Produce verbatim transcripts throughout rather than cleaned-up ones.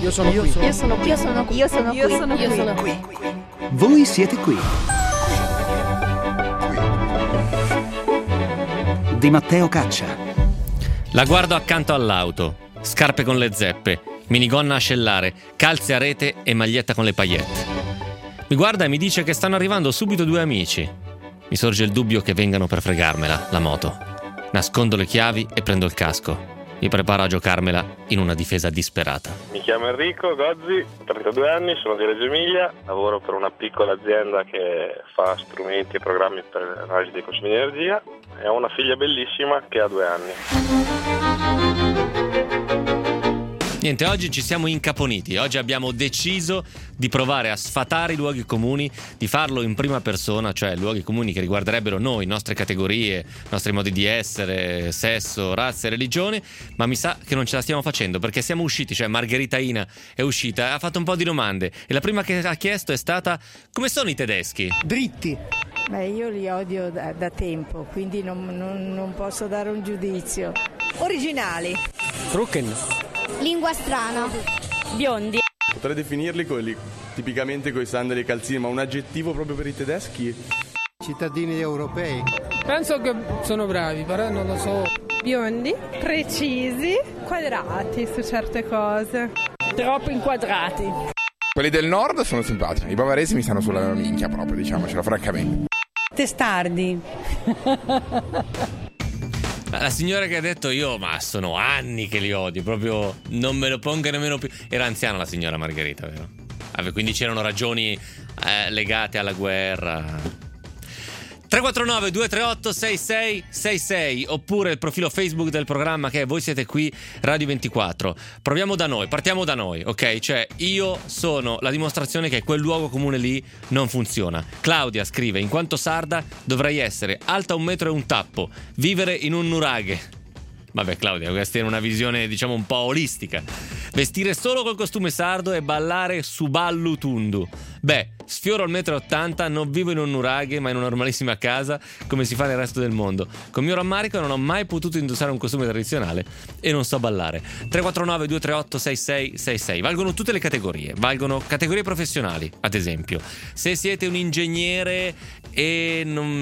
Io sono qui. Io sono qui. Io sono qui. Io sono qui. Io sono Io qui. sono qui. Voi siete qui. Di Matteo Caccia. La guardo accanto all'auto, scarpe con le zeppe, minigonna ascellare, calze a rete e maglietta con le paillette. Mi guarda e mi dice che stanno arrivando subito due amici. Mi sorge il dubbio che vengano per fregarmela, la moto. Nascondo le chiavi e prendo il casco. Mi preparo a giocarmela in una difesa disperata. Mi chiamo Enrico Gozzi, trentadue anni, sono di Reggio Emilia, lavoro per una piccola azienda che fa strumenti e programmi per l'analisi dei consumi di energia e ho una figlia bellissima che ha due anni. Niente, oggi ci siamo incaponiti, oggi abbiamo deciso di provare a sfatare i luoghi comuni, di farlo in prima persona, cioè luoghi comuni che riguarderebbero noi, nostre categorie, nostri modi di essere, sesso, razza e religione, ma mi sa che non ce la stiamo facendo perché siamo usciti, cioè Margherita Ina è uscita, ha fatto un po' di domande e la prima che ha chiesto è stata: come sono i tedeschi? Dritti. Beh, io li odio da, da tempo, quindi non, non, non posso dare un giudizio. Originali. Trucken. Lingua strana. Biondi. Potrei definirli quelli tipicamente coi sandali e calzini, ma un aggettivo proprio per i tedeschi? Cittadini europei. Penso che sono bravi, però non lo so. Biondi, precisi, quadrati su certe cose. Troppo inquadrati. Quelli del nord sono simpatici, i bavaresi mi stanno sulla minchia proprio, diciamocelo francamente. Testardi. La signora che ha detto io, ma sono anni che li odio, proprio non me lo pongo nemmeno più. Era anziana la signora Margherita, vero? Ah, quindi c'erano ragioni eh, legate alla guerra. tre quattro nove due tre otto sei sei sei sei oppure il profilo Facebook del programma che è Voi siete qui Radio ventiquattro. Proviamo da noi, partiamo da noi, ok? Cioè io sono la dimostrazione che quel luogo comune lì non funziona. Claudia scrive: in quanto sarda dovrei essere alta un metro e un tappo, vivere in un nuraghe. Vabbè Claudia, questa è una visione diciamo un po' olistica. Vestire solo col costume sardo e ballare su ballu tundu. Beh, sfioro il metro e ottanta, non vivo in un nuraghe ma in una normalissima casa come si fa nel resto del mondo. Con mio rammarico non ho mai potuto indossare un costume tradizionale e non so ballare. tre quattro nove due tre otto sei sei sei sei. Valgono tutte le categorie, valgono categorie professionali, ad esempio. Se siete un ingegnere e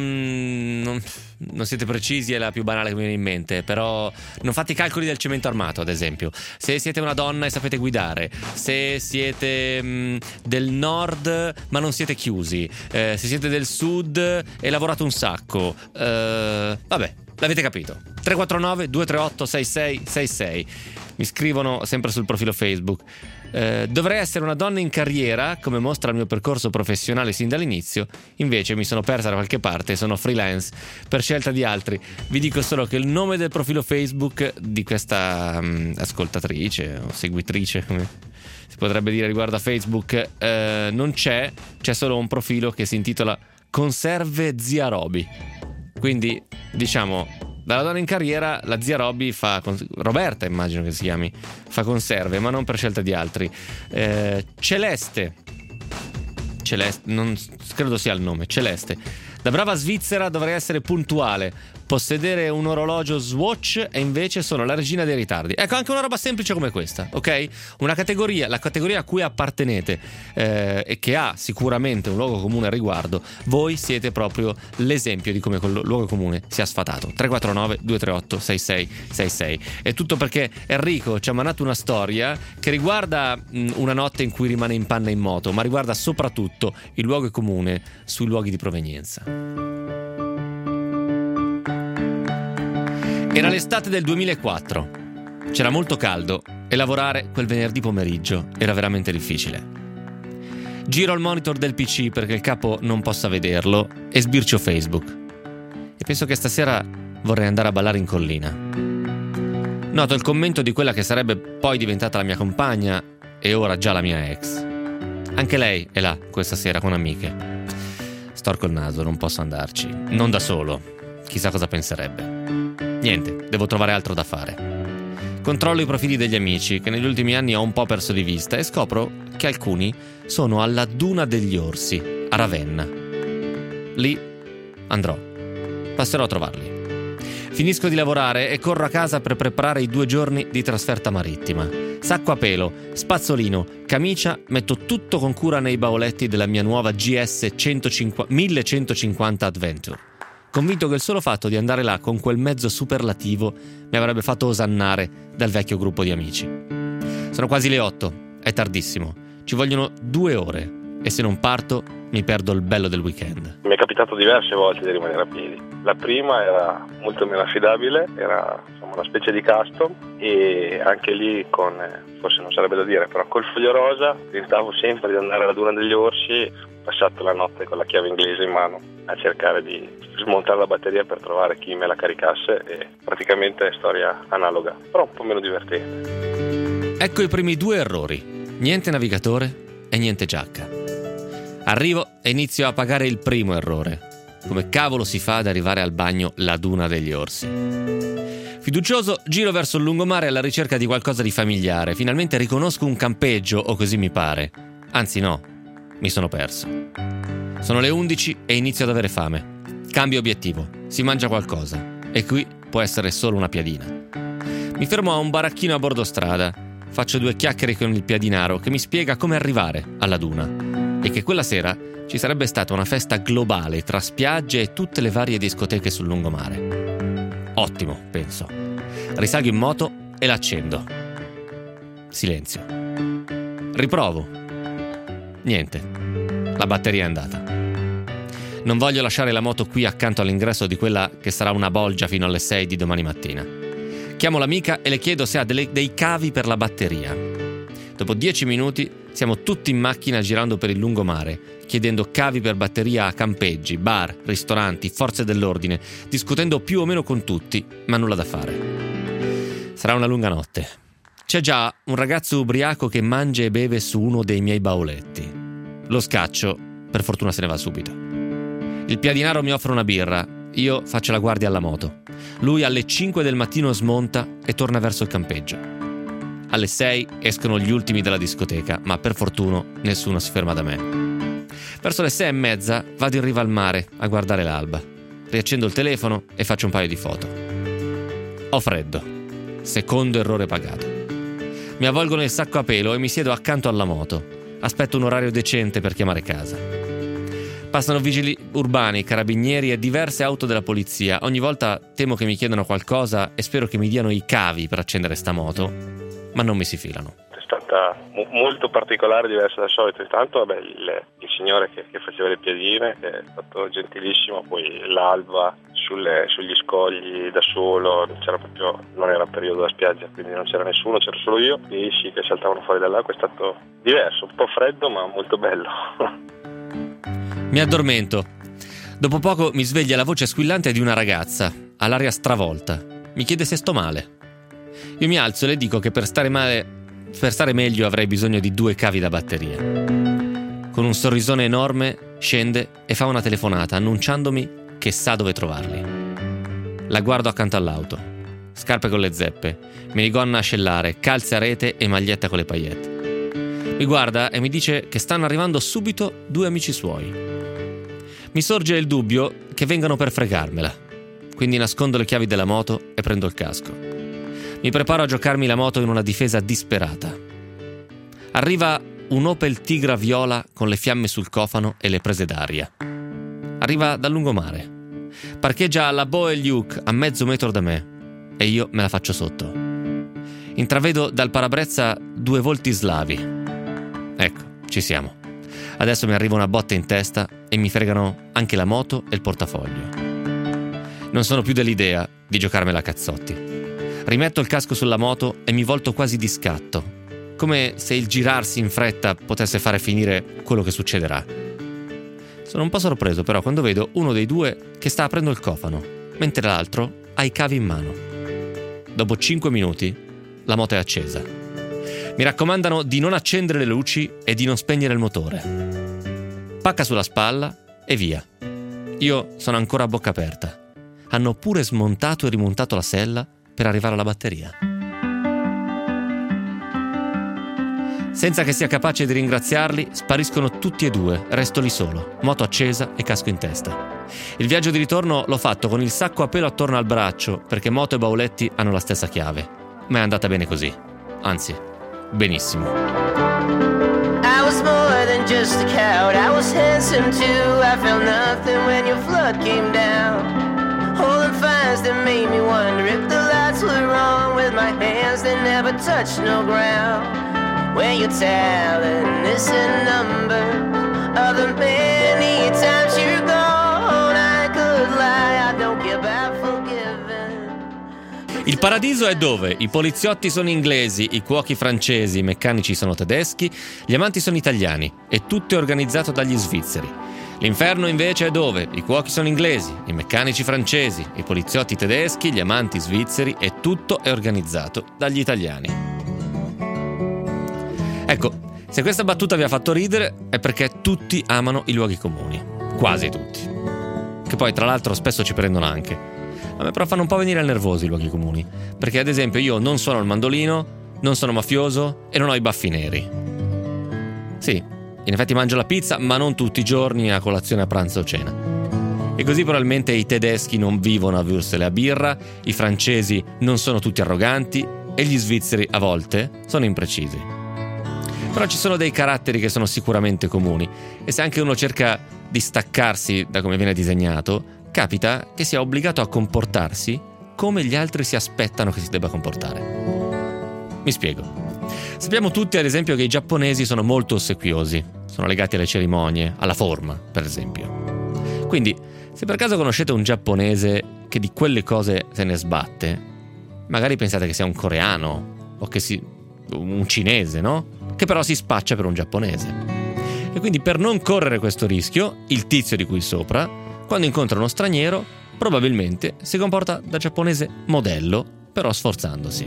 non, non, non siete precisi è la più banale che mi viene in mente, però non fate i calcoli del cemento armato, ad esempio. Se siete una donna e sapete guidare, se siete mh, del nord ma non siete chiusi, eh, se siete del sud e lavorate un sacco, eh, vabbè, l'avete capito. tre quattro nove due tre otto sei sei sei sei. Mi scrivono sempre sul profilo Facebook: eh, dovrei essere una donna in carriera, come mostra il mio percorso professionale sin dall'inizio, invece mi sono persa da qualche parte e sono freelance per scelta di altri. Vi dico solo che il nome del profilo Facebook di questa um, ascoltatrice o seguitrice, come si potrebbe dire riguardo a Facebook, eh, non c'è, c'è solo un profilo che si intitola Conserve Zia Roby. Quindi diciamo, dalla donna in carriera la zia Roby fa, Roberta immagino che si chiami, fa conserve, ma non per scelta di altri. eh, Celeste Celeste, non credo sia il nome, Celeste: da brava svizzera dovrei essere puntuale, possedere un orologio Swatch e invece sono la regina dei ritardi. Ecco, anche una roba semplice come questa, ok? Una categoria, la categoria a cui appartenete eh, e che ha sicuramente un luogo comune al riguardo, voi siete proprio l'esempio di come quel luogo comune sia sfatato. tre quattro nove due tre otto sei sei sei sei. È tutto perché Enrico ci ha mandato una storia che riguarda mh, una notte in cui rimane in panna in moto, ma riguarda soprattutto il luogo comune sui luoghi di provenienza. Era l'estate del duemilaquattro. C'era molto caldo e lavorare quel venerdì pomeriggio era veramente difficile. Giro il monitor del P C perché il capo non possa vederlo e sbircio Facebook. E penso che stasera vorrei andare a ballare in collina. Noto il commento di quella che sarebbe poi diventata la mia compagna e ora già la mia ex. Anche lei è là questa sera con amiche. Storco il naso, non posso andarci. Non da solo. Chissà cosa penserebbe. Niente, devo trovare altro da fare. Controllo i profili degli amici che negli ultimi anni ho un po' perso di vista e scopro che alcuni sono alla Duna degli Orsi, a Ravenna. Lì andrò. Passerò a trovarli. Finisco di lavorare e corro a casa per preparare i due giorni di trasferta marittima. Sacco a pelo, spazzolino, camicia, metto tutto con cura nei bauletti della mia nuova G S millecentocinquanta Adventure, convinto che il solo fatto di andare là con quel mezzo superlativo mi avrebbe fatto osannare dal vecchio gruppo di amici. Sono quasi le otto, è tardissimo, ci vogliono due ore e se non parto mi perdo il bello del weekend. Mi è capitato diverse volte di rimanere a piedi. La prima era molto meno affidabile, era insomma, una specie di custom e anche lì con, forse non sarebbe da dire, però col foglio rosa tentavo sempre di andare alla Duna degli Orsi, ho passato la notte con la chiave inglese in mano a cercare di smontare la batteria per trovare chi me la caricasse e praticamente è storia analoga, però un po' meno divertente. Ecco i primi due errori, niente navigatore e niente giacca. Arrivo e inizio a pagare il primo errore. Come cavolo si fa ad arrivare al bagno la Duna degli Orsi? Fiducioso giro verso il lungomare alla ricerca di qualcosa di familiare. Finalmente riconosco un campeggio, o così mi pare. Anzi no, mi sono perso. Sono le undici e inizio ad avere fame. Cambio obiettivo, si mangia qualcosa. E qui può essere solo una piadina. Mi fermo a un baracchino a bordo strada. Faccio due chiacchiere con il piadinaro che mi spiega come arrivare alla Duna. E che quella sera ci sarebbe stata una festa globale tra spiagge e tutte le varie discoteche sul lungomare. Ottimo, penso. Risalgo in moto e l'accendo. Silenzio. Riprovo. Niente. La batteria è andata. Non voglio lasciare la moto qui accanto all'ingresso di quella che sarà una bolgia fino alle sei di domani mattina. Chiamo l'amica e le chiedo se ha delle, dei cavi per la batteria. Dopo dieci minuti siamo tutti in macchina girando per il lungomare, chiedendo cavi per batteria a campeggi, bar, ristoranti, forze dell'ordine, discutendo più o meno con tutti, ma nulla da fare. Sarà una lunga notte. C'è già un ragazzo ubriaco che mangia e beve su uno dei miei bauletti. Lo scaccio, per fortuna se ne va subito. Il piadinaro mi offre una birra, io faccio la guardia alla moto. Lui alle cinque del mattino smonta e torna verso il campeggio. Alle sei escono gli ultimi dalla discoteca, ma per fortuna nessuno si ferma da me. Verso le sei e mezza vado in riva al mare a guardare l'alba. Riaccendo il telefono e faccio un paio di foto. Ho freddo. Secondo errore pagato. Mi avvolgo nel sacco a pelo e mi siedo accanto alla moto. Aspetto un orario decente per chiamare casa. Passano vigili urbani, carabinieri e diverse auto della polizia. Ogni volta temo che mi chiedano qualcosa e spero che mi diano i cavi per accendere sta moto. Ma non mi si filano. È stata mo- molto particolare, diversa dal solito. Intanto vabbè, il, il signore che, che faceva le piadine che è stato gentilissimo, poi l'alba sulle, sugli scogli da solo, c'era proprio, non era periodo da spiaggia, quindi non c'era nessuno, c'era solo io, e sì che saltavano fuori dall'acqua. È stato diverso, un po' freddo ma molto bello. Mi addormento. Dopo poco mi sveglia la voce squillante di una ragazza, all'aria stravolta. Mi chiede se sto male. Io mi alzo e le dico che per stare male, per stare meglio avrei bisogno di due cavi da batteria. Con un sorrisone enorme scende e fa una telefonata annunciandomi che sa dove trovarli. La guardo accanto all'auto. Scarpe con le zeppe, minigonna ascellare, calze a rete e maglietta con le paillette. Mi guarda e mi dice che stanno arrivando subito due amici suoi. Mi sorge il dubbio che vengano per fregarmela, quindi nascondo le chiavi della moto e prendo il casco. Mi preparo a giocarmi la moto in una difesa disperata. Arriva un Opel Tigra viola con le fiamme sul cofano e le prese d'aria. Arriva dal lungomare. Parcheggia alla Boe Luke a mezzo metro da me e io me la faccio sotto. Intravedo dal parabrezza due volti slavi. Ecco, ci siamo. Adesso mi arriva una botta in testa e mi fregano anche la moto e il portafoglio. Non sono più dell'idea di giocarmela a cazzotti. Rimetto il casco sulla moto e mi volto quasi di scatto, come se il girarsi in fretta potesse fare finire quello che succederà. Sono un po' sorpreso però quando vedo uno dei due che sta aprendo il cofano, mentre l'altro ha i cavi in mano. Dopo cinque minuti la moto è accesa. Mi raccomandano di non accendere le luci e di non spegnere il motore. Pacca sulla spalla e via. Io sono ancora a bocca aperta. Hanno pure smontato e rimontato la sella per arrivare alla batteria. Senza che sia capace di ringraziarli, spariscono tutti e due, resto lì solo, moto accesa e casco in testa. Il viaggio di ritorno l'ho fatto con il sacco a pelo attorno al braccio, perché moto e bauletti hanno la stessa chiave. Ma è andata bene così. Anzi, benissimo. I was more than just a coward, I was handsome too. I felt nothing when your flood came down. Holding fires that made me wonder if the lights were wrong. With my hands that never touched no ground. When you're telling this a number of the many times you're gone, I could lie, I don't give about forgiving. Il paradiso è dove i poliziotti sono inglesi, i cuochi francesi, i meccanici sono tedeschi, gli amanti sono italiani e tutto è organizzato dagli svizzeri. L'inferno invece è dove i cuochi sono inglesi, i meccanici francesi, i poliziotti tedeschi, gli amanti svizzeri e tutto è organizzato dagli italiani. Ecco, se questa battuta vi ha fatto ridere è perché tutti amano i luoghi comuni, quasi tutti, che poi tra l'altro spesso ci prendono anche. A me però fanno un po' venire al nervoso i luoghi comuni, perché ad esempio io non suono il mandolino, non sono mafioso e non ho i baffi neri. Sì, in effetti mangio la pizza, ma non tutti i giorni a colazione, a pranzo o cena. E così probabilmente i tedeschi non vivono a Würstel e a birra, i francesi non sono tutti arroganti e gli svizzeri a volte sono imprecisi. Però ci sono dei caratteri che sono sicuramente comuni e se anche uno cerca di staccarsi da come viene disegnato, capita che sia obbligato a comportarsi come gli altri si aspettano che si debba comportare. Mi spiego. Sappiamo tutti, ad esempio, che i giapponesi sono molto ossequiosi, sono legati alle cerimonie, alla forma, per esempio. Quindi, se per caso conoscete un giapponese che di quelle cose se ne sbatte, magari pensate che sia un coreano o che si un cinese, no? Che però si spaccia per un giapponese. E quindi, per non correre questo rischio, il tizio di cui sopra, quando incontra uno straniero, probabilmente si comporta da giapponese modello, però sforzandosi.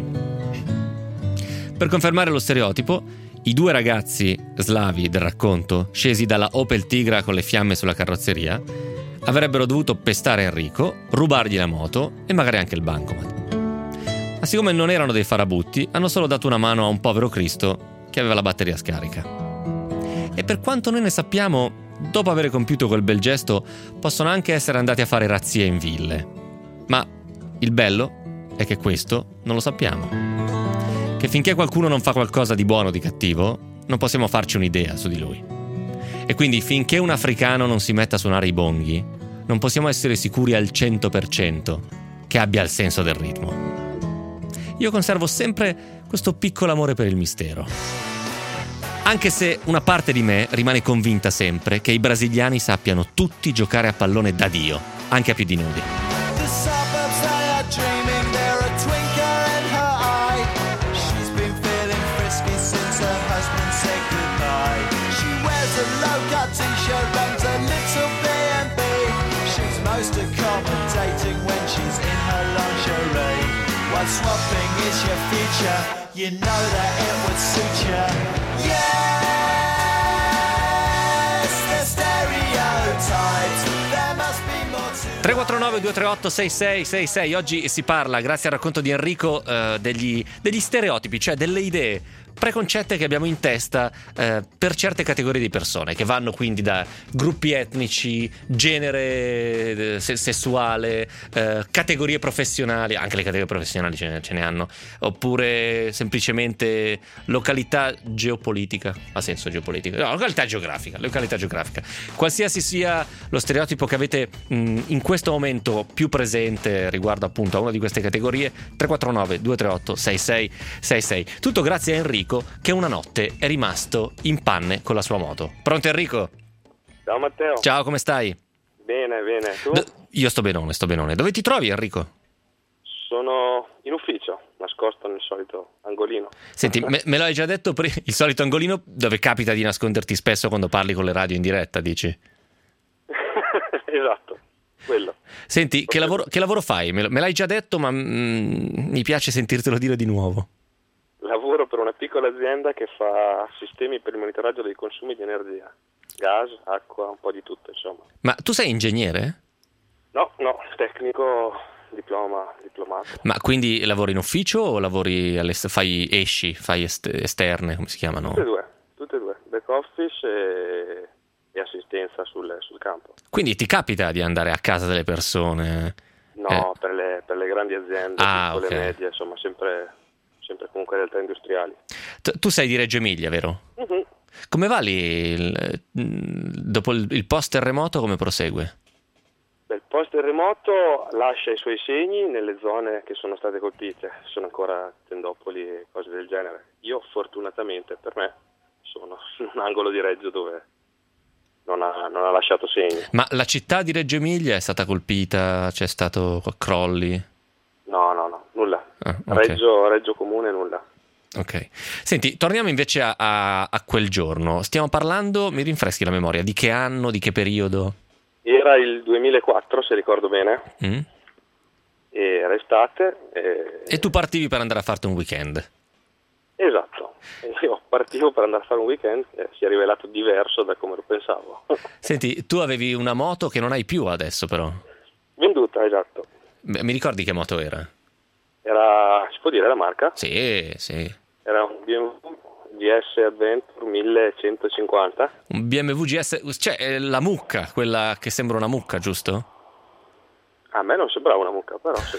Per confermare lo stereotipo, i due ragazzi slavi del racconto, scesi dalla Opel Tigra con le fiamme sulla carrozzeria, avrebbero dovuto pestare Enrico, rubargli la moto e magari anche il bancomat. Ma siccome non erano dei farabutti, hanno solo dato una mano a un povero Cristo che aveva la batteria scarica. E per quanto noi ne sappiamo, dopo aver compiuto quel bel gesto, possono anche essere andati a fare razzie in ville. Ma il bello è che questo non lo sappiamo. Che finché qualcuno non fa qualcosa di buono o di cattivo, non possiamo farci un'idea su di lui. E quindi finché un africano non si metta a suonare i bonghi, non possiamo essere sicuri al cento per cento che abbia il senso del ritmo. Io conservo sempre questo piccolo amore per il mistero. Anche se una parte di me rimane convinta sempre che i brasiliani sappiano tutti giocare a pallone da Dio, anche a piedi nudi. Swapping is your future, you know that it would suit you. Yes, the stereotypes, there must be more to. tre quattro nove due tre otto sei sei sei sei. Oggi si parla, grazie al racconto di Enrico, eh, degli, degli stereotipi, cioè delle idee preconcette che abbiamo in testa eh, per certe categorie di persone, che vanno quindi da gruppi etnici, genere eh, se- sessuale, eh, categorie professionali, anche le categorie professionali ce ne, ce ne hanno, oppure semplicemente località geopolitica, ha senso geopolitica? No, località geografica, località geografica. Qualsiasi sia lo stereotipo che avete mh, in questo momento più presente riguardo appunto a una di queste categorie, tre quattro nove due tre otto sei sei sei sei. Tutto grazie a Enrico, che una notte è rimasto in panne con la sua moto. Pronto Enrico? Ciao Matteo. Ciao, come stai? Bene, bene. Tu? Do- io sto benone, sto benone. Dove ti trovi Enrico? Sono in ufficio, nascosto nel solito angolino. Senti, me, me l'hai già detto prima, il solito angolino dove capita di nasconderti spesso quando parli con le radio in diretta, dici? Esatto, quello. Senti, che lavoro, che lavoro fai? Me, me l'hai già detto, ma mm, mi piace sentirtelo dire di nuovo. Lavoro per una piccola azienda che fa sistemi per il monitoraggio dei consumi di energia, gas, acqua, un po' di tutto, insomma. Ma tu sei ingegnere? No, no, tecnico, diploma, diplomato. Ma quindi lavori in ufficio o lavori all'est- fai esci, fai est- esterne, come si chiamano? Tutte e due, tutte e due, back office e, e assistenza sul, sul campo. Quindi ti capita di andare a casa delle persone? No, eh. per, le, per le grandi aziende, ah, piccole e okay. medie, insomma, sempre... sempre comunque realtà industriali. T- tu sei di Reggio Emilia, vero? Mm-hmm. Come va lì, il, dopo il, il post-terremoto, come prosegue? Beh, il post-terremoto lascia i suoi segni nelle zone che sono state colpite, sono ancora tendopoli e cose del genere. Io fortunatamente per me sono in un angolo di Reggio dove non ha, non ha lasciato segni. Ma la città di Reggio Emilia è stata colpita? C'è stato crolli? No, no, no, nulla. Ah, okay. Reggio, Reggio Comune, nulla. Ok. Senti, torniamo invece a, a, a quel giorno. Stiamo parlando, mi rinfreschi la memoria, di che anno, di che periodo? Era il duemilaquattro, se ricordo bene. Mm. E era estate. E... e tu partivi per andare a farti un weekend? Esatto. Io partivo per andare a fare un weekend e si è rivelato diverso da come lo pensavo. Senti, tu avevi una moto che non hai più adesso, però. Venduta, esatto. Beh, mi ricordi che moto era? Era, si può dire la marca? Sì, sì. Era un B M W G S Adventure millecentocinquanta. Un B M W G S, cioè la mucca, quella che sembra una mucca, giusto? A me non sembrava una mucca, però sì.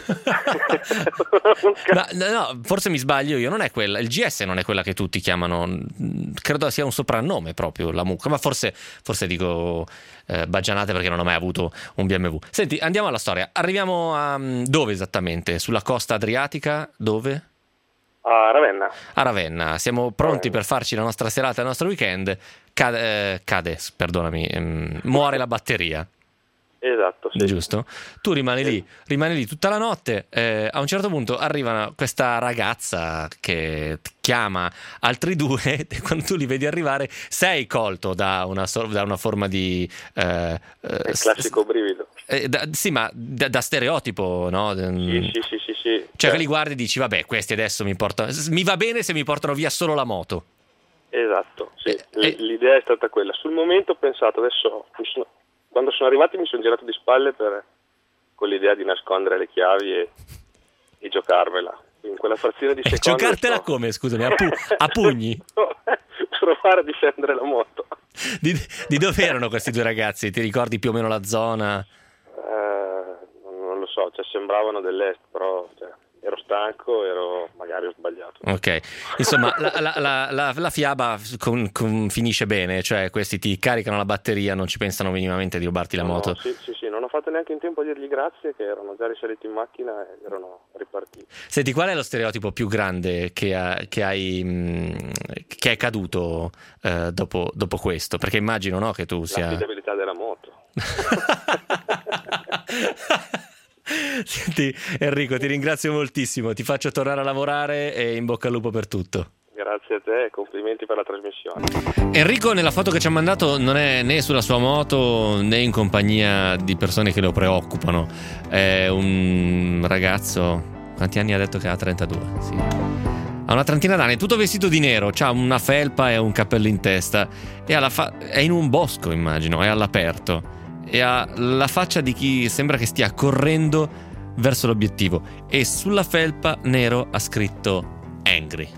Ma, no, forse mi sbaglio io, non è quella, il G S non è quella che tutti chiamano, credo sia un soprannome proprio, la mucca, ma forse, forse dico eh, baggianate perché non ho mai avuto un B M W. Senti, andiamo alla storia, arriviamo a dove esattamente? Sulla costa adriatica, dove? A Ravenna. A Ravenna, siamo pronti per farci la nostra serata, il nostro weekend, cade, eh, cade perdonami, ehm, muore la batteria. Esatto, sì. Giusto? Tu rimani sì. lì, rimani lì tutta la notte, eh, a un certo punto arriva questa ragazza che chiama altri due e quando tu li vedi arrivare sei colto da una, da una forma di... Eh, il classico brivido. Eh, da, sì, ma da, da stereotipo, no? Sì, sì, sì, sì, sì. Cioè, cioè che li guardi e dici, vabbè, questi adesso mi portano... Mi va bene se mi portano via solo la moto. Esatto, sì. Eh, L'idea è stata quella. Sul momento ho pensato, adesso... Mi sono... Quando sono arrivati mi sono girato di spalle per, con l'idea di nascondere le chiavi e, e giocarvela. In quella frazione di secondo. Giocartela so... come, scusami, a, pu- a pugni? Provare a difendere la moto. Di, di dove erano questi due ragazzi? Ti ricordi più o meno la zona? Eh, non lo so, cioè, sembravano dell'est, però cioè, ero stanco, ero magari ho sbagliato. Ok, insomma la, la, la, la, la fiaba con, con, finisce bene, cioè questi ti caricano la batteria, non ci pensano minimamente di rubarti la no, moto. No, sì, sì, sì, non ho fatto neanche in tempo a dirgli grazie, che erano già risaliti in macchina e erano ripartiti. Senti, qual è lo stereotipo più grande che, ha, che hai mh, che è caduto eh, dopo, dopo questo? Perché immagino, no, che tu sia... L'affidabilità della moto. Senti Enrico, ti ringrazio moltissimo, ti faccio tornare a lavorare e in bocca al lupo per tutto. Grazie a te e complimenti per la trasmissione. Enrico nella foto che ci ha mandato non è né sulla sua moto né in compagnia di persone che lo preoccupano, è un ragazzo, quanti anni ha detto che ha? trentadue, sì. Ha una trentina d'anni, tutto vestito di nero, ha una felpa e un cappello in testa e alla fa- è in un bosco, immagino, è all'aperto e ha la faccia di chi sembra che stia correndo verso l'obiettivo e sulla felpa nero ha scritto Angry.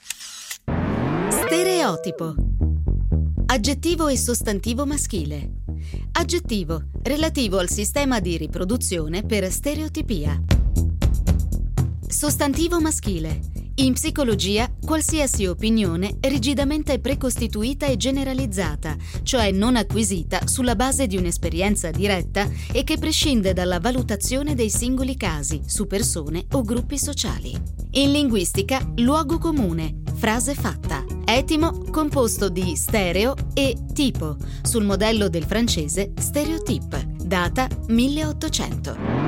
Stereotipo. Aggettivo e sostantivo maschile. Aggettivo relativo al sistema di riproduzione per stereotipia. Sostantivo maschile. In psicologia, qualsiasi opinione è rigidamente precostituita e generalizzata, cioè non acquisita sulla base di un'esperienza diretta e che prescinde dalla valutazione dei singoli casi su persone o gruppi sociali. In linguistica, luogo comune, frase fatta. Etimo composto di stereo e tipo, sul modello del francese stereotype. Data milleottocento.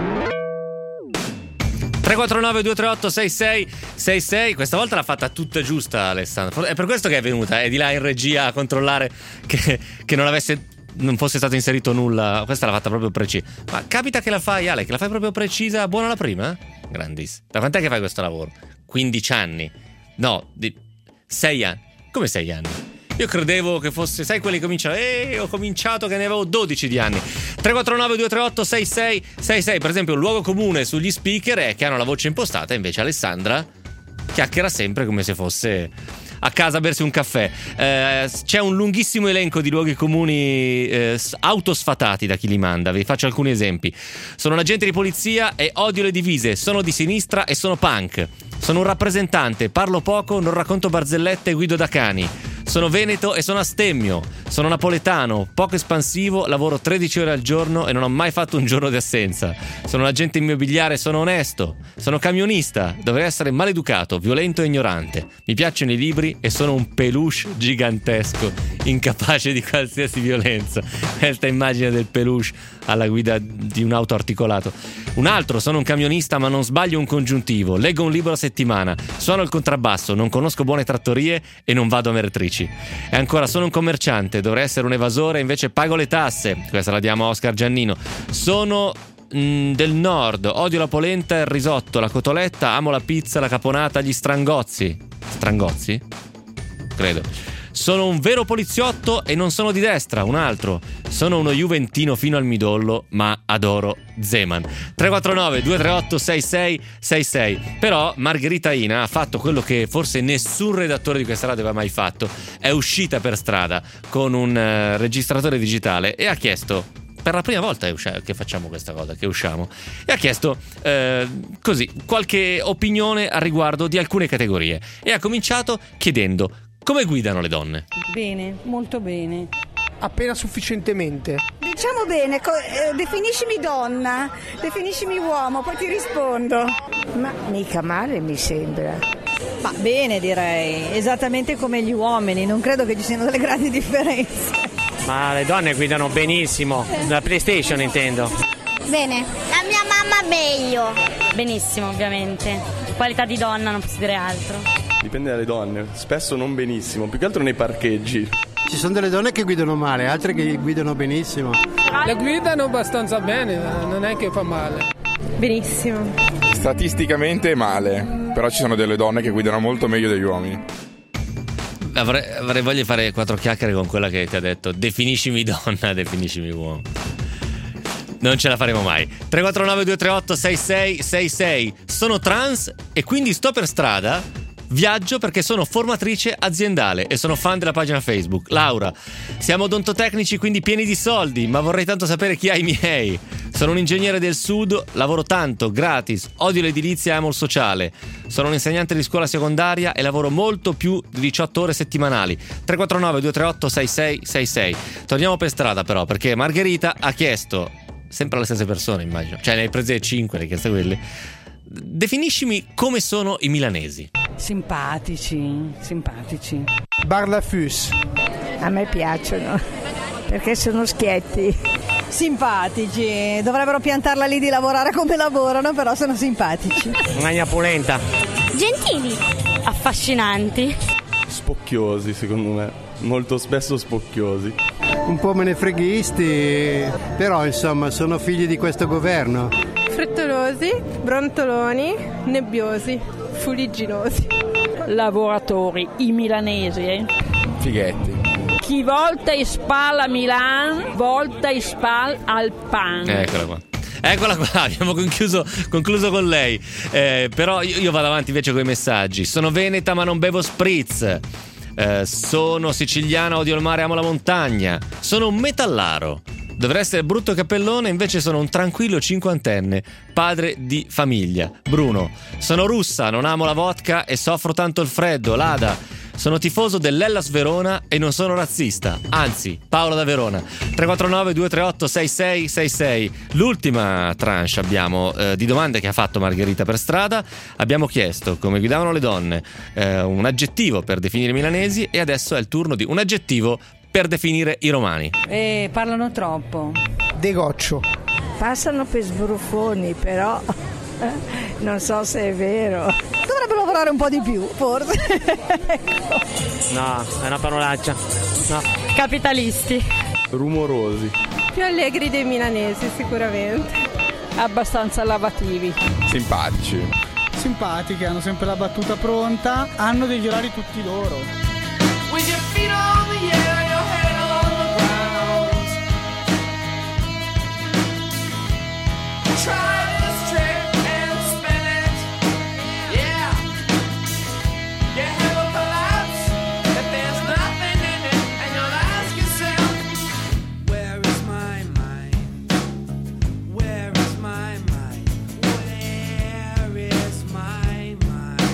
tre quattro nove due tre otto sei sei sei sei. Questa volta l'ha fatta tutta giusta Alessandro. È per questo che è venuta, è di là in regia a controllare che, che non avesse non fosse stato inserito nulla. Questa l'ha fatta proprio precisa. Ma capita che la fai, Ale, che la fai proprio precisa, buona la prima? Grandissima. Da quant'è che fai questo lavoro? quindici anni? No, di sei anni. Come sei anni? Io credevo che fosse, sai, quelli che cominciano, eh, ho cominciato che ne avevo dodici di anni. tre quattro nove due tre otto sei sei sei sei. Per esempio, il luogo comune sugli speaker è che hanno la voce impostata, invece Alessandra chiacchiera sempre come se fosse a casa a bersi un caffè. Eh, c'è un lunghissimo elenco di luoghi comuni eh, autosfatati da chi li manda. Vi faccio alcuni esempi. Sono un agente di polizia e odio le divise, sono di sinistra e sono punk. Sono un rappresentante, parlo poco, non racconto barzellette e guido da cani. Sono veneto e sono astemmio. Sono napoletano, poco espansivo, lavoro tredici ore al giorno e non ho mai fatto un giorno di assenza. Sono un agente immobiliare, sono onesto. Sono camionista, dovrei essere maleducato, violento e ignorante. Mi piacciono i libri e sono un peluche gigantesco, incapace di qualsiasi violenza. Questa immagine del peluche alla guida di un auto articolato. Un altro, sono un camionista ma non sbaglio un congiuntivo. Leggo un libro a settimana. Suono il contrabbasso, non conosco buone trattorie e non vado a meretrici. E ancora, sono un commerciante, dovrei essere un evasore, invece pago le tasse. Questa la diamo a Oscar Giannino. Sono mh, del nord, odio la polenta, il risotto, la cotoletta, amo la pizza, la caponata, gli strangozzi. Strangozzi? Credo. Sono un vero poliziotto e non sono di destra. Un altro, sono uno juventino fino al midollo, ma adoro Zeman. Tre quattro nove due tre otto sei sei sei sei. Però Margherita Ina ha fatto quello che forse nessun redattore di questa radio aveva mai fatto. È uscita per strada con un uh, registratore digitale e ha chiesto, per la prima volta che facciamo questa cosa, che usciamo, e ha chiesto eh, così qualche opinione a riguardo di alcune categorie e ha cominciato chiedendo: come guidano le donne? Bene, molto bene. Appena sufficientemente. Diciamo bene, co- eh, definiscimi donna, definiscimi uomo, poi ti rispondo. Ma mica male mi sembra. Ma bene, direi, esattamente come gli uomini, non credo che ci siano delle grandi differenze. Ma le donne guidano benissimo, la PlayStation intendo. Bene. La mia mamma meglio. Benissimo, ovviamente. Qualità di donna, non posso dire altro. Dipende dalle donne, spesso non benissimo, più che altro nei parcheggi. Ci sono delle donne che guidano male, altre che guidano benissimo. Le guidano abbastanza bene, non è che fa male. Benissimo. Statisticamente male, però ci sono delle donne che guidano molto meglio degli uomini. Avrei, avrei voglia di fare quattro chiacchiere con quella che ti ha detto definiscimi donna, definiscimi uomo. Non ce la faremo mai. Tre quattro nove due tre otto sei sei sei sei. Sono trans e quindi sto per strada. Viaggio perché sono formatrice aziendale e sono fan della pagina Facebook. Laura, siamo odontotecnici quindi pieni di soldi, ma vorrei tanto sapere chi ha i miei. Sono un ingegnere del sud, lavoro tanto, gratis, odio l'edilizia e amo il sociale. Sono un insegnante di scuola secondaria e lavoro molto più di diciotto ore settimanali. Tre quattro nove due tre otto sei sei sei sei. Torniamo per strada però, perché Margherita ha chiesto, sempre alle stesse persone immagino, cioè ne hai prese cinque, le chieste quelle. Definiscimi come sono i milanesi. Simpatici, simpatici. Barlafus. A me piacciono, perché sono schietti. Simpatici, dovrebbero piantarla lì di lavorare come lavorano, però sono simpatici. Magna polenta. Gentili. Affascinanti. Spocchiosi, secondo me, molto spesso spocchiosi. Un po' menefreghisti, però insomma sono figli di questo governo. Frettolosi, brontoloni, nebbiosi, fuligginosi. Lavoratori, i milanesi, eh? Fighetti. Chi volta e spalla a Milan, volta e spalla al pan. Eccola qua. Eccola qua, abbiamo concluso, concluso con lei. Eh, però io, io vado avanti invece con i messaggi. Sono veneta ma non bevo spritz. Eh, sono siciliana, odio il mare, amo la montagna. Sono un metallaro. Dovrei essere brutto cappellone, invece sono un tranquillo cinquantenne, padre di famiglia. Bruno. Sono russa, non amo la vodka e soffro tanto il freddo. Lada. Sono tifoso dell'Hellas Verona e non sono razzista. Anzi, Paolo da Verona. Tre quattro nove due tre otto sei sei sei sei. L'ultima tranche abbiamo eh, di domande che ha fatto Margherita per strada. Abbiamo chiesto come guidavano le donne, eh, un aggettivo per definire i milanesi, e adesso è il turno di un aggettivo per definire i romani. Eh, parlano troppo. Degoccio. Passano per sbruffoni, però non so se è vero. Dovrebbero lavorare un po' di più, forse. Ecco. No, è una parolaccia. No. Capitalisti. Rumorosi. Più allegri dei milanesi, sicuramente. Abbastanza lavativi. Simpatici. Simpatiche, hanno sempre la battuta pronta, hanno degli orari tutti loro. With your feet on the air, your head on the ground. Try this trick and spin it. Yeah. Your head will collapse if there's nothing in it, and you'll ask yourself, where is my mind? Where is my mind? Where is my mind?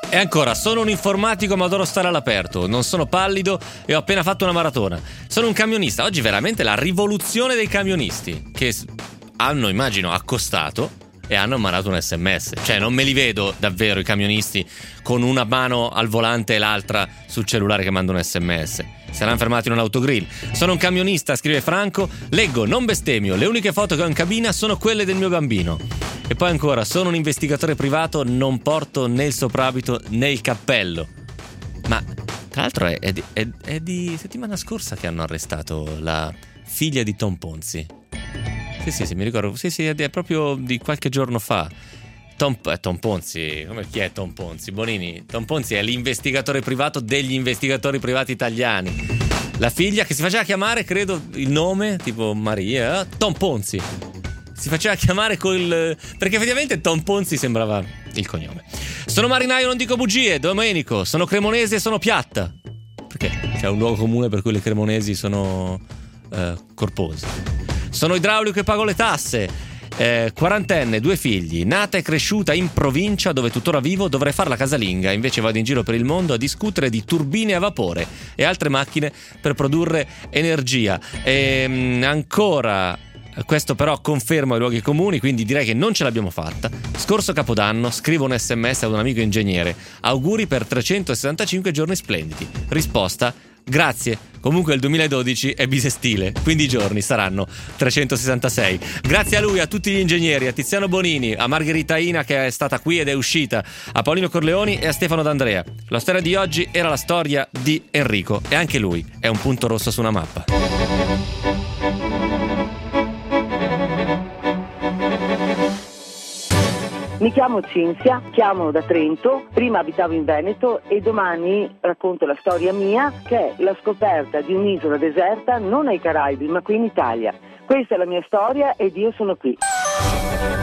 E ancora, sono un informatico ma adoro stare all'aperto, non sono pallido e ho appena fatto una maratona. Sono un camionista, oggi veramente la rivoluzione dei camionisti, che hanno, immagino, accostato e hanno mandato un sms. Cioè non me li vedo davvero i camionisti con una mano al volante e l'altra sul cellulare che mandano un sms. Saranno fermati in un autogrill. Sono un camionista, scrive Franco, leggo, non bestemmio, le uniche foto che ho in cabina sono quelle del mio bambino. E poi ancora, sono un investigatore privato, non porto né il soprabito né il cappello. Ma tra l'altro è, è, di, è, è di settimana scorsa che hanno arrestato la figlia di Tom Ponzi. Sì, sì, sì, mi ricordo. Sì, sì, è proprio di qualche giorno fa. Tom, eh, Tom Ponzi, come chi è Tom Ponzi? Bonini, Tom Ponzi è l'investigatore privato degli investigatori privati italiani. La figlia che si faceva chiamare, credo, il nome, tipo Maria, Tom Ponzi. Si faceva chiamare col... perché effettivamente Tom Ponzi sembrava il cognome. Sono marinaio, non dico bugie, Domenico, sono cremonese e sono piatta. Perché c'è un luogo comune per cui le cremonesi sono eh, corpose. Sono idraulico e pago le tasse. Eh, quarantenne, due figli, nata e cresciuta in provincia dove tuttora vivo, dovrei fare la casalinga, invece vado in giro per il mondo a discutere di turbine a vapore e altre macchine per produrre energia. E, ancora... Questo però confermo i luoghi comuni, quindi direi che non ce l'abbiamo fatta. Scorso Capodanno scrivo un sms ad un amico ingegnere. Auguri per trecentosessantacinque giorni splendidi. Risposta: grazie. Comunque il duemiladodici è bisestile, quindi i giorni saranno trecentosessantasei. Grazie a lui, a tutti gli ingegneri, a Tiziano Bonini, a Margherita Ina che è stata qui ed è uscita, a Paolino Corleoni e a Stefano D'Andrea. La storia di oggi era la storia di Enrico e anche lui è un punto rosso su una mappa. Mi chiamo Cinzia, chiamo da Trento, prima abitavo in Veneto e domani racconto la storia mia, che è la scoperta di un'isola deserta non ai Caraibi ma qui in Italia. Questa è la mia storia ed io sono qui.